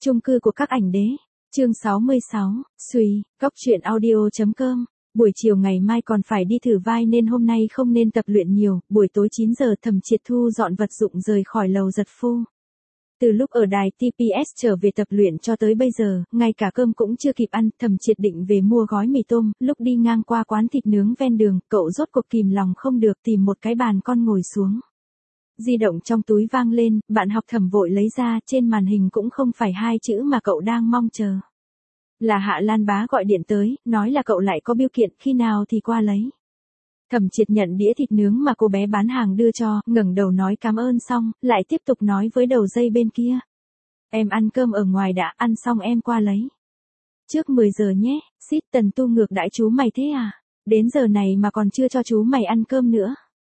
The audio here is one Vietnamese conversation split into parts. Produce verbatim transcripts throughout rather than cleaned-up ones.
Chung cư của các ảnh đế. Chương sáu mươi sáu, Suy, Góc truyện audio chấm com. Buổi chiều ngày mai còn phải đi thử vai nên hôm nay không nên tập luyện nhiều, buổi tối chín giờ Thẩm Triệt thu dọn vật dụng rời khỏi lầu giật phu. Từ lúc ở đài tê pê ét trở về tập luyện cho tới bây giờ, ngay cả cơm cũng chưa kịp ăn, Thẩm Triệt định về mua gói mì tôm, lúc đi ngang qua quán thịt nướng ven đường, cậu rốt cuộc kìm lòng không được tìm một cái bàn con ngồi xuống. Di động trong túi vang lên, bạn học Thẩm vội lấy ra, trên màn hình cũng không phải hai chữ mà cậu đang mong chờ. Là Hạ Lan Bá gọi điện tới, nói là cậu lại có bưu kiện, khi nào thì qua lấy. Thẩm Triệt nhận đĩa thịt nướng mà cô bé bán hàng đưa cho, ngẩng đầu nói cảm ơn xong, lại tiếp tục nói với đầu dây bên kia. Em ăn cơm ở ngoài đã, ăn xong em qua lấy. Trước mười giờ nhé, xít Tần Tu ngược đãi chú mày thế à? Đến giờ này mà còn chưa cho chú mày ăn cơm nữa.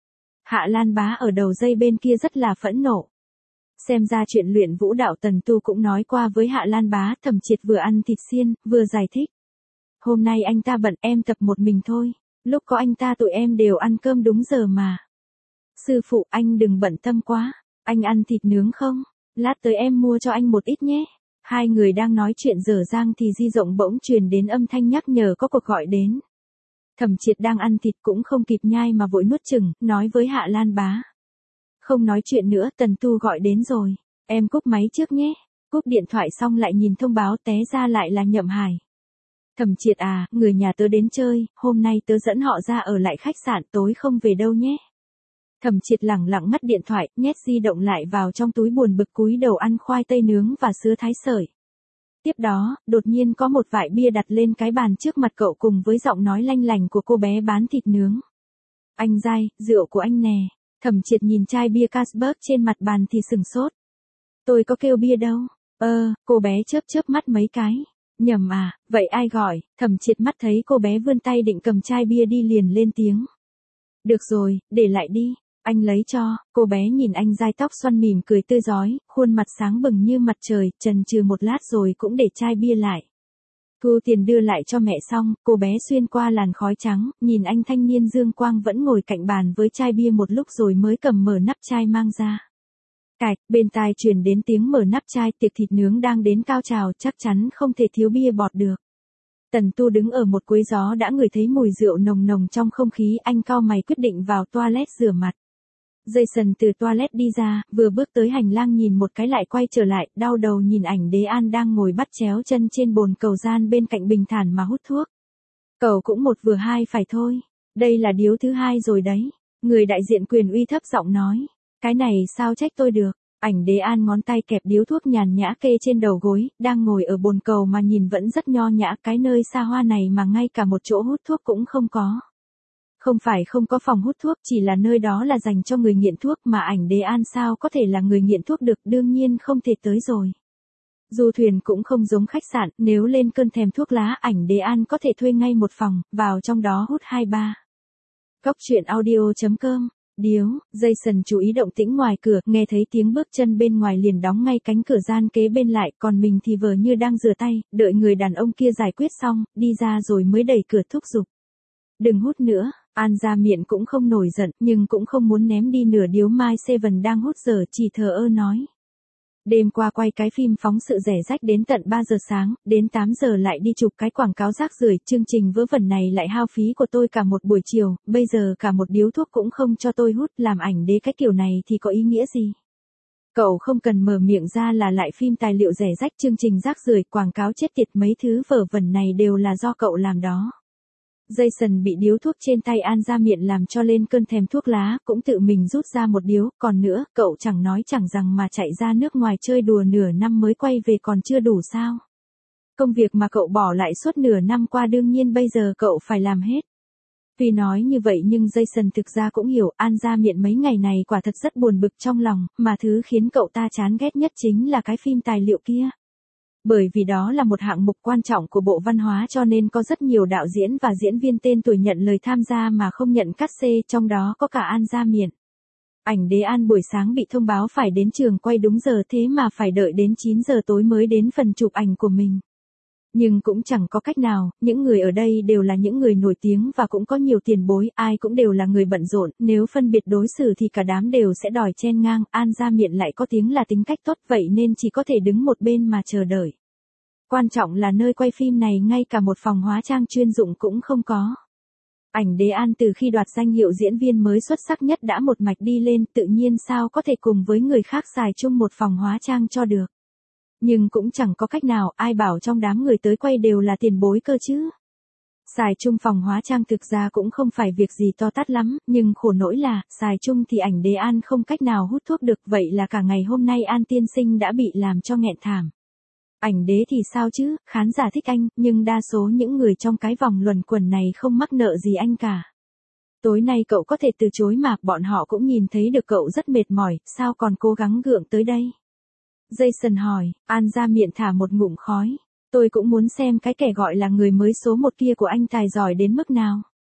Hạ Lan Bá ở đầu dây bên kia rất là phẫn nộ. Xem ra chuyện luyện vũ đạo Tần Tu cũng nói qua với Hạ Lan Bá. Thẩm Triệt vừa ăn thịt xiên, vừa giải thích. Hôm nay anh ta bận, em tập một mình thôi. Lúc có anh ta tụi em đều ăn cơm đúng giờ mà. Sư phụ, anh đừng bận tâm quá. Anh ăn thịt nướng không? Lát tới em mua cho anh một ít nhé. Hai người đang nói chuyện dở dang thì di động bỗng truyền đến âm thanh nhắc nhở có cuộc gọi đến. Thẩm Triệt đang ăn thịt cũng không kịp nhai mà vội nuốt chừng, nói với Hạ Lan Bá. Không nói chuyện nữa, Tần Tu gọi đến rồi. Em cúp máy trước nhé. Cúp điện thoại xong lại nhìn thông báo, té ra lại là Nhậm Hải. Thẩm Triệt à, người nhà tớ đến chơi, hôm nay tớ dẫn họ ra ở lại khách sạn, tối không về đâu nhé. Thẩm Triệt lẳng lặng ngắt điện thoại, nhét di động lại vào trong túi buồn bực cúi đầu ăn khoai tây nướng và sứa thái sợi. Tiếp đó, đột nhiên có một vại bia đặt lên cái bàn trước mặt cậu cùng với giọng nói lanh lành của cô bé bán thịt nướng. Anh Giai, rượu của anh nè. Thẩm Triệt nhìn chai bia Carlsberg trên mặt bàn thì sừng sốt. Tôi có kêu bia đâu. Ơ, cô bé chớp chớp mắt mấy cái. Nhầm à, vậy ai gọi? Thẩm Triệt mắt thấy cô bé vươn tay định cầm chai bia đi liền lên tiếng. Được rồi, để lại đi. Anh lấy cho. Cô bé nhìn anh Giai tóc xoăn mỉm cười tươi rói, khuôn mặt sáng bừng như mặt trời, chần chừ một lát rồi cũng để chai bia lại. Thu tiền đưa lại cho mẹ xong, cô bé xuyên qua làn khói trắng, nhìn anh thanh niên dương quang vẫn ngồi cạnh bàn với chai bia một lúc rồi mới cầm mở nắp chai mang ra. Cạch, bên tai truyền đến tiếng mở nắp chai, tiệc thịt nướng đang đến cao trào, chắc chắn không thể thiếu bia bọt được. Tần Tu đứng ở một quấy gió đã ngửi thấy mùi rượu nồng nồng trong không khí, anh cau mày quyết định vào toilet rửa mặt. Jason từ toilet đi ra, vừa bước tới hành lang nhìn một cái lại quay trở lại, đau đầu nhìn ảnh Đế An đang ngồi bắt chéo chân trên bồn cầu gian bên cạnh bình thản mà hút thuốc. Cậu cũng một vừa hai phải thôi. Đây là điếu thứ hai rồi đấy. Người đại diện quyền uy thấp giọng nói. Cái này sao trách tôi được. Ảnh Đế An ngón tay kẹp điếu thuốc nhàn nhã kê trên đầu gối, đang ngồi ở bồn cầu mà nhìn vẫn rất nho nhã, cái nơi xa hoa này mà ngay cả một chỗ hút thuốc cũng không có. Không phải không có phòng hút thuốc, chỉ là nơi đó là dành cho người nghiện thuốc mà ảnh Đế An sao có thể là người nghiện thuốc được, đương nhiên không thể tới rồi. Du thuyền cũng không giống khách sạn, nếu lên cơn thèm thuốc lá ảnh Đế An có thể thuê ngay một phòng, vào trong đó hút hai ba. Góc truyện audio chấm com. Điếu, Jason chú ý động tĩnh ngoài cửa, nghe thấy tiếng bước chân bên ngoài liền đóng ngay cánh cửa gian kế bên lại, còn mình thì vờ như đang rửa tay, đợi người đàn ông kia giải quyết xong, đi ra rồi mới đẩy cửa thúc giục. Đừng hút nữa. An ra miệng cũng không nổi giận, nhưng cũng không muốn ném đi nửa điếu Mai Seven đang hút giờ, chỉ thờ ơ nói. Đêm qua quay cái phim phóng sự rẻ rách đến tận ba giờ sáng, đến tám giờ lại đi chụp cái quảng cáo rác rưởi, chương trình vớ vẩn này lại hao phí của tôi cả một buổi chiều, bây giờ cả một điếu thuốc cũng không cho tôi hút, làm ảnh đế cái kiểu này thì có ý nghĩa gì? Cậu không cần mở miệng ra là lại phim tài liệu rẻ rách, chương trình rác rưởi, quảng cáo chết tiệt, mấy thứ vớ vẩn này đều là do cậu làm đó. Jason bị điếu thuốc trên tay An ra miệng làm cho lên cơn thèm thuốc lá, cũng tự mình rút ra một điếu, còn nữa, cậu chẳng nói chẳng rằng mà chạy ra nước ngoài chơi đùa nửa năm mới quay về còn chưa đủ sao? Công việc mà cậu bỏ lại suốt nửa năm qua đương nhiên bây giờ cậu phải làm hết. Tuy nói như vậy nhưng Jason thực ra cũng hiểu, An ra miệng mấy ngày này quả thật rất buồn bực trong lòng, mà thứ khiến cậu ta chán ghét nhất chính là cái phim tài liệu kia. Bởi vì đó là một hạng mục quan trọng của Bộ Văn hóa cho nên có rất nhiều đạo diễn và diễn viên tên tuổi nhận lời tham gia mà không nhận cát xê, trong đó có cả An Gia Miện. Ảnh Đế An buổi sáng bị thông báo phải đến trường quay đúng giờ thế mà phải đợi đến chín giờ tối mới đến phần chụp ảnh của mình. Nhưng cũng chẳng có cách nào, những người ở đây đều là những người nổi tiếng và cũng có nhiều tiền bối, ai cũng đều là người bận rộn, nếu phân biệt đối xử thì cả đám đều sẽ đòi chen ngang, An Gia Miện lại có tiếng là tính cách tốt vậy nên chỉ có thể đứng một bên mà chờ đợi. Quan trọng là nơi quay phim này ngay cả một phòng hóa trang chuyên dụng cũng không có. Ảnh Đế An từ khi đoạt danh hiệu diễn viên mới xuất sắc nhất đã một mạch đi lên, tự nhiên sao có thể cùng với người khác xài chung một phòng hóa trang cho được. Nhưng cũng chẳng có cách nào, ai bảo trong đám người tới quay đều là tiền bối cơ chứ. Xài chung phòng hóa trang thực ra cũng không phải việc gì to tát lắm, nhưng khổ nỗi là, xài chung thì Ảnh Đế An không cách nào hút thuốc được, vậy là cả ngày hôm nay An tiên sinh đã bị làm cho nghẹn thảm. Ảnh Đế thì sao chứ, khán giả thích anh, nhưng đa số những người trong cái vòng luẩn quẩn này không mắc nợ gì anh cả. Tối nay cậu có thể từ chối mà, bọn họ cũng nhìn thấy được cậu rất mệt mỏi, sao còn cố gắng gượng tới đây? Jason hỏi, An Gia Miện thả một ngụm khói. Tôi cũng muốn xem cái kẻ gọi là người mới số một kia của anh tài giỏi đến mức nào.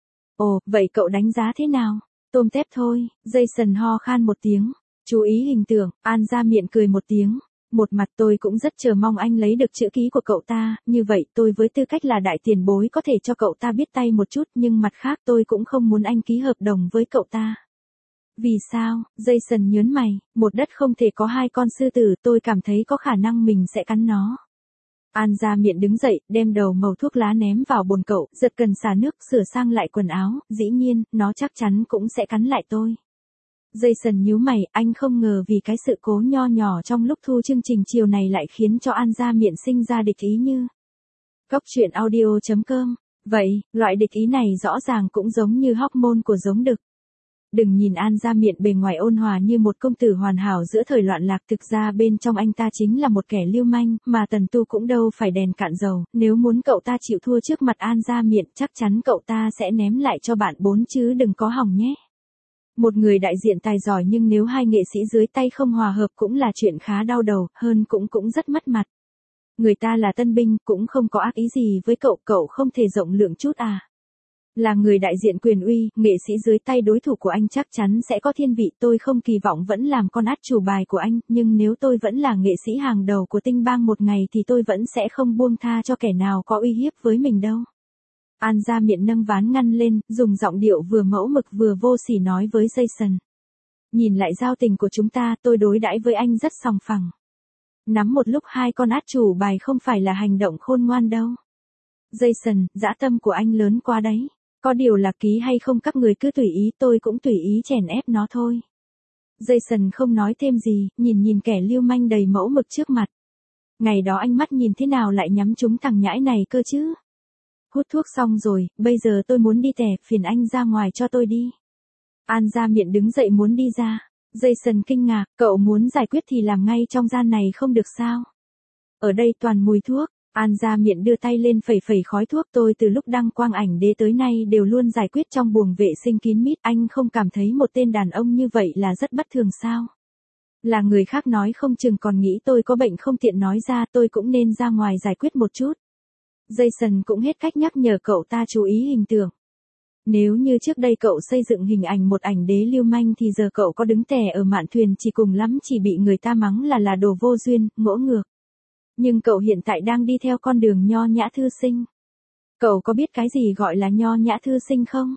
Ồ, vậy cậu đánh giá thế nào? Tôm tép thôi, Jason ho khan một tiếng. Chú ý hình tượng, An Gia Miện cười một tiếng. Một mặt tôi cũng rất chờ mong anh lấy được chữ ký của cậu ta, như vậy tôi với tư cách là đại tiền bối có thể cho cậu ta biết tay một chút, nhưng mặt khác tôi cũng không muốn anh ký hợp đồng với cậu ta. Vì sao? Jason nhớn mày, một đất không thể có hai con sư tử, tôi cảm thấy có khả năng mình sẽ cắn nó. An Gia Miện đứng dậy, đem đầu màu thuốc lá ném vào bồn cậu, giật cần xả nước, sửa sang lại quần áo, dĩ nhiên, nó chắc chắn cũng sẽ cắn lại tôi. Jason nhíu mày, anh không ngờ vì cái sự cố nho nhỏ trong lúc thu chương trình chiều này lại khiến cho An Gia Miện sinh ra địch ý như. Góc truyện audio chấm com. Vậy, loại địch ý này rõ ràng cũng giống như hormone của giống đực. Đừng nhìn An Gia Miện bề ngoài ôn hòa như một công tử hoàn hảo giữa thời loạn lạc, thực ra bên trong anh ta chính là một kẻ lưu manh, mà Tần Tu cũng đâu phải đèn cạn dầu, nếu muốn cậu ta chịu thua trước mặt An Gia Miện chắc chắn cậu ta sẽ ném lại cho bạn bốn chứ đừng có hỏng nhé. Một người đại diện tài giỏi nhưng nếu hai nghệ sĩ dưới tay không hòa hợp cũng là chuyện khá đau đầu, hơn cũng cũng rất mất mặt. Người ta là tân binh, cũng không có ác ý gì với cậu, cậu không thể rộng lượng chút à. Là người đại diện quyền uy, nghệ sĩ dưới tay đối thủ của anh chắc chắn sẽ có thiên vị, tôi không kỳ vọng vẫn làm con át chủ bài của anh, nhưng nếu tôi vẫn là nghệ sĩ hàng đầu của Tinh Bang một ngày thì tôi vẫn sẽ không buông tha cho kẻ nào có uy hiếp với mình đâu. An Gia Miện nâng ván ngăn lên, dùng giọng điệu vừa mẫu mực vừa vô sỉ nói với Jason. Nhìn lại giao tình của chúng ta, tôi đối đãi với anh rất sòng phẳng. Nắm một lúc hai con át chủ bài không phải là hành động khôn ngoan đâu. Jason, dã tâm của anh lớn quá đấy. Có điều là ký hay không các người cứ tùy ý, tôi cũng tùy ý chèn ép nó thôi. Jason không nói thêm gì, nhìn nhìn kẻ lưu manh đầy mẫu mực trước mặt. Ngày đó anh mắt nhìn thế nào lại nhắm trúng thằng nhãi này cơ chứ? Hút thuốc xong rồi, bây giờ tôi muốn đi tè, phiền anh ra ngoài cho tôi đi. An Gia Miện đứng dậy muốn đi ra. Jason kinh ngạc, cậu muốn giải quyết thì làm ngay trong gian này không được sao? Ở đây toàn mùi thuốc. An Gia Miện đưa tay lên phẩy phẩy khói thuốc, tôi từ lúc đăng quang Ảnh Đế tới nay đều luôn giải quyết trong buồng vệ sinh kín mít, anh không cảm thấy một tên đàn ông như vậy là rất bất thường sao? Là người khác nói không chừng còn nghĩ tôi có bệnh không tiện nói ra, tôi cũng nên ra ngoài giải quyết một chút. Jason cũng hết cách nhắc nhở cậu ta chú ý hình tượng. Nếu như trước đây cậu xây dựng hình ảnh một ảnh đế lưu manh thì giờ cậu có đứng tè ở mạn thuyền chỉ cùng lắm chỉ bị người ta mắng là là đồ vô duyên, ngỗ ngược. Nhưng cậu hiện tại đang đi theo con đường nho nhã thư sinh. Cậu có biết cái gì gọi là nho nhã thư sinh không?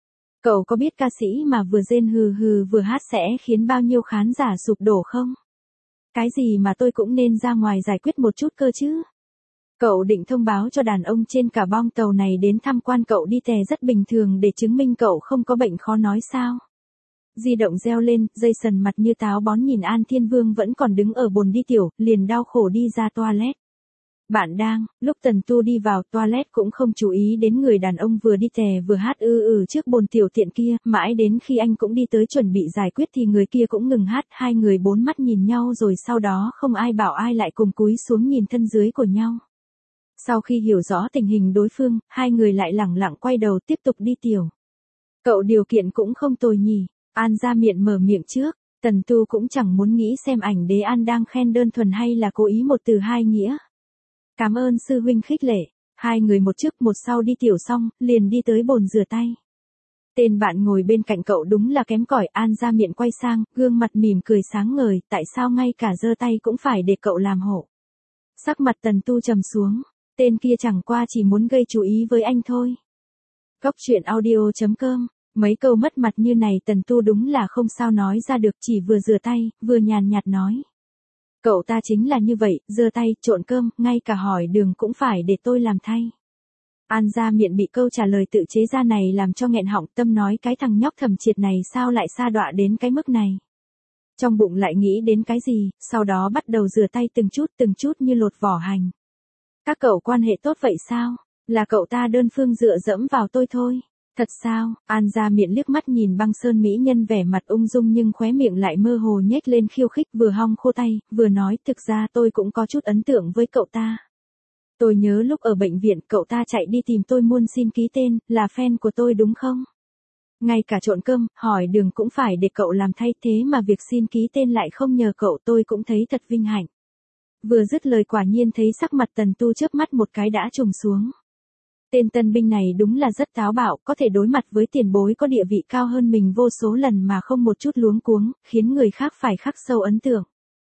Cậu có biết ca sĩ mà vừa rên hừ hừ vừa hát sẽ khiến bao nhiêu khán giả sụp đổ không? Cái gì mà tôi cũng nên ra ngoài giải quyết một chút cơ chứ? Cậu định thông báo cho đàn ông trên cả bong tàu này đến tham quan cậu đi tè rất bình thường để chứng minh cậu không có bệnh khó nói sao? Di động reo lên, Jason mặt như táo bón nhìn An Thiên Vương vẫn còn đứng ở bồn đi tiểu, liền đau khổ đi ra toilet. Bạn đang, lúc Tần Tu đi vào toilet cũng không chú ý đến người đàn ông vừa đi tè vừa hát ư ừ trước bồn tiểu tiện kia, mãi đến khi anh cũng đi tới chuẩn bị giải quyết thì người kia cũng ngừng hát, hai người bốn mắt nhìn nhau rồi sau đó không ai bảo ai lại cùng cúi xuống nhìn thân dưới của nhau. Sau khi hiểu rõ tình hình đối phương, hai người lại lẳng lặng quay đầu tiếp tục đi tiểu. Cậu điều kiện cũng không tồi nhỉ. An Gia Miện mở miệng trước, Tần Tu cũng chẳng muốn nghĩ xem Ảnh Đế An đang khen đơn thuần hay là cố ý một từ hai nghĩa. Cảm ơn sư huynh khích lệ, hai người một trước một sau đi tiểu xong, liền đi tới bồn rửa tay. Tên bạn ngồi bên cạnh cậu đúng là kém cỏi. An Gia Miện quay sang, gương mặt mỉm cười sáng ngời, tại sao ngay cả giơ tay cũng phải để cậu làm hộ. Sắc mặt Tần Tu trầm xuống, Tên kia chẳng qua chỉ muốn gây chú ý với anh thôi. Cốc truyện audio chấm com. Mấy câu mất mặt như này Tần Tu đúng là không sao nói ra được, chỉ vừa rửa tay, vừa nhàn nhạt nói. Cậu ta chính là như vậy, giơ tay, trộn cơm, ngay cả hỏi đường cũng phải để tôi làm thay. An Gia Miện bị câu trả lời tự chế ra này làm cho nghẹn họng, tâm nói cái thằng nhóc Thẩm Triệt này sao lại sa đọa đến cái mức này. Trong bụng lại nghĩ đến cái gì, sau đó bắt đầu rửa tay từng chút từng chút như lột vỏ hành. Các cậu quan hệ tốt vậy sao? Là cậu ta đơn phương dựa dẫm vào tôi thôi. Thật sao? An Gia Miện liếc mắt nhìn băng sơn mỹ nhân vẻ mặt ung dung nhưng khóe miệng lại mơ hồ nhếch lên khiêu khích, vừa hong khô tay, vừa nói thực ra tôi cũng có chút ấn tượng với cậu ta. Tôi nhớ lúc ở bệnh viện cậu ta chạy đi tìm tôi muôn xin ký tên, là fan của tôi đúng không? Ngay cả trộn cơm, hỏi đường cũng phải để cậu làm thay, thế mà việc xin ký tên lại không nhờ cậu, tôi cũng thấy thật vinh hạnh. Vừa dứt lời quả nhiên thấy sắc mặt Tần Tu chớp mắt một cái đã trùng xuống. Tên tân binh này đúng là rất táo bạo, có thể đối mặt với tiền bối có địa vị cao hơn mình vô số lần mà không một chút luống cuống, khiến người khác phải khắc sâu ấn tượng.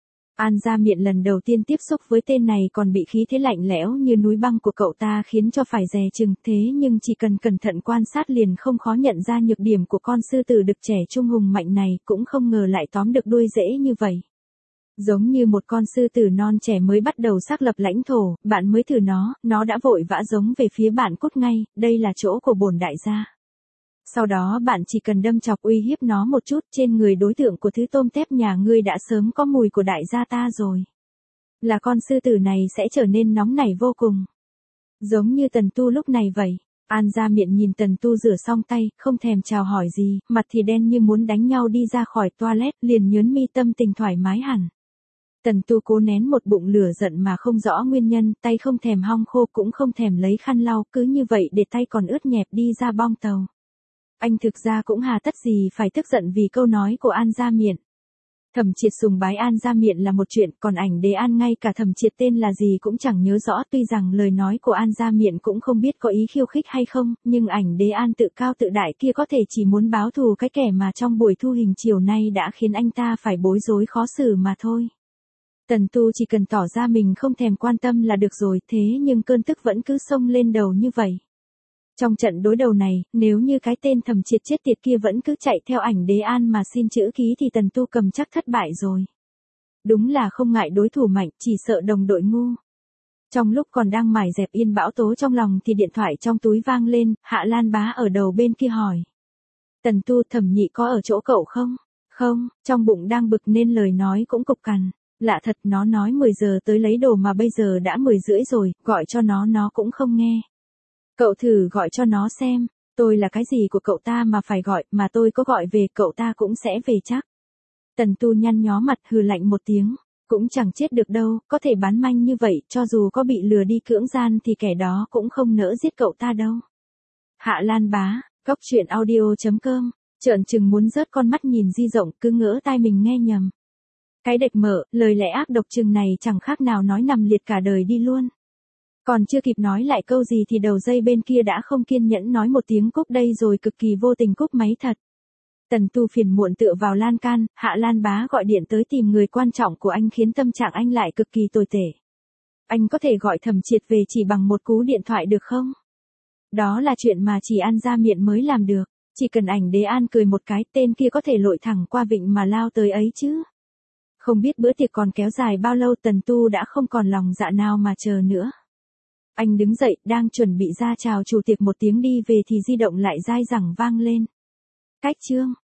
An Gia Miện lần đầu tiên tiếp xúc với tên này còn bị khí thế lạnh lẽo như núi băng của cậu ta khiến cho phải dè chừng, thế nhưng chỉ cần cẩn thận quan sát liền không khó nhận ra nhược điểm của con sư tử đực trẻ trung hùng mạnh này, cũng không ngờ lại tóm được đuôi dễ như vậy. Giống như một con sư tử non trẻ mới bắt đầu xác lập lãnh thổ, bạn mới thử nó, nó đã vội vã giống về phía bạn cút ngay, đây là chỗ của bổn đại gia. Sau đó bạn chỉ cần đâm chọc uy hiếp nó một chút, trên người đối tượng của thứ tôm tép nhà ngươi đã sớm có mùi của đại gia ta rồi. Là con sư tử này sẽ trở nên nóng nảy vô cùng. Giống như Tần Tu lúc này vậy. An Gia Miện nhìn Tần Tu rửa xong tay, không thèm chào hỏi gì, mặt thì đen như muốn đánh nhau đi ra khỏi toilet, liền nhớn mi, tâm tình thoải mái hẳn. Tần Tu cố nén một bụng lửa giận mà không rõ nguyên nhân, tay không thèm hong khô cũng không thèm lấy khăn lau, cứ như vậy để tay còn ướt nhẹp đi ra bong tàu. Anh thực ra cũng hà tất gì phải tức giận vì câu nói của An Gia Miện. Thẩm Triệt sùng bái An Gia Miện là một chuyện, còn ảnh Đế An ngay cả Thẩm Triệt tên là gì cũng chẳng nhớ rõ, tuy rằng lời nói của An Gia Miện cũng không biết có ý khiêu khích hay không, nhưng ảnh Đế An tự cao tự đại kia có thể chỉ muốn báo thù cái kẻ mà trong buổi thu hình chiều nay đã khiến anh ta phải bối rối khó xử mà thôi. Tần Tu chỉ cần tỏ ra mình không thèm quan tâm là được rồi, thế nhưng cơn tức vẫn cứ xông lên đầu như vậy. Trong trận đối đầu này, nếu như cái tên Thẩm Triệt chết tiệt kia vẫn cứ chạy theo ảnh Đế An mà xin chữ ký thì Tần Tu cầm chắc thất bại rồi. Đúng là không ngại đối thủ mạnh, chỉ sợ đồng đội ngu. Trong lúc còn đang mải dẹp yên bão tố trong lòng thì điện thoại trong túi vang lên, Hạ Lan Bá ở đầu bên kia hỏi. Tần Tu, Thẩm Nhị có ở chỗ cậu không? Không, trong bụng đang bực nên lời nói cũng cục cằn. Lạ thật, nó nói mười giờ tới lấy đồ mà bây giờ đã mười rưỡi rồi, gọi cho nó nó cũng không nghe. Cậu thử gọi cho nó xem, tôi là cái gì của cậu ta mà phải gọi, mà tôi có gọi về cậu ta cũng sẽ về chắc. Tần Tu nhăn nhó mặt hừ lạnh một tiếng, cũng chẳng chết được đâu, có thể bán manh như vậy, cho dù có bị lừa đi cưỡng gian thì kẻ đó cũng không nỡ giết cậu ta đâu. Hạ Lan Bá, cốc truyện audio chấm com, trợn trừng muốn rớt con mắt nhìn di rộng, cứ ngỡ tai mình nghe nhầm. Cái đệch mở, lời lẽ ác độc chừng này chẳng khác nào nói nằm liệt cả đời đi luôn. Còn chưa kịp nói lại câu gì thì đầu dây bên kia đã không kiên nhẫn nói một tiếng cúp đây rồi cực kỳ vô tình cúp máy thật. Tần Tu phiền muộn tựa vào lan can, Hạ Lan Bá gọi điện tới tìm người quan trọng của anh khiến tâm trạng anh lại cực kỳ tồi tệ. Anh có thể gọi Thẩm Triệt về chỉ bằng một cú điện thoại được không? Đó là chuyện mà chỉ An Gia Miện mới làm được, chỉ cần ảnh Đế An cười một cái tên kia có thể lội thẳng qua vịnh mà lao tới ấy chứ. Không biết bữa tiệc còn kéo dài bao lâu, Tần Tu đã không còn lòng dạ nào mà chờ nữa. Anh đứng dậy, đang chuẩn bị ra chào chủ tiệc một tiếng đi về thì di động lại dai dẳng vang lên. Cách chương.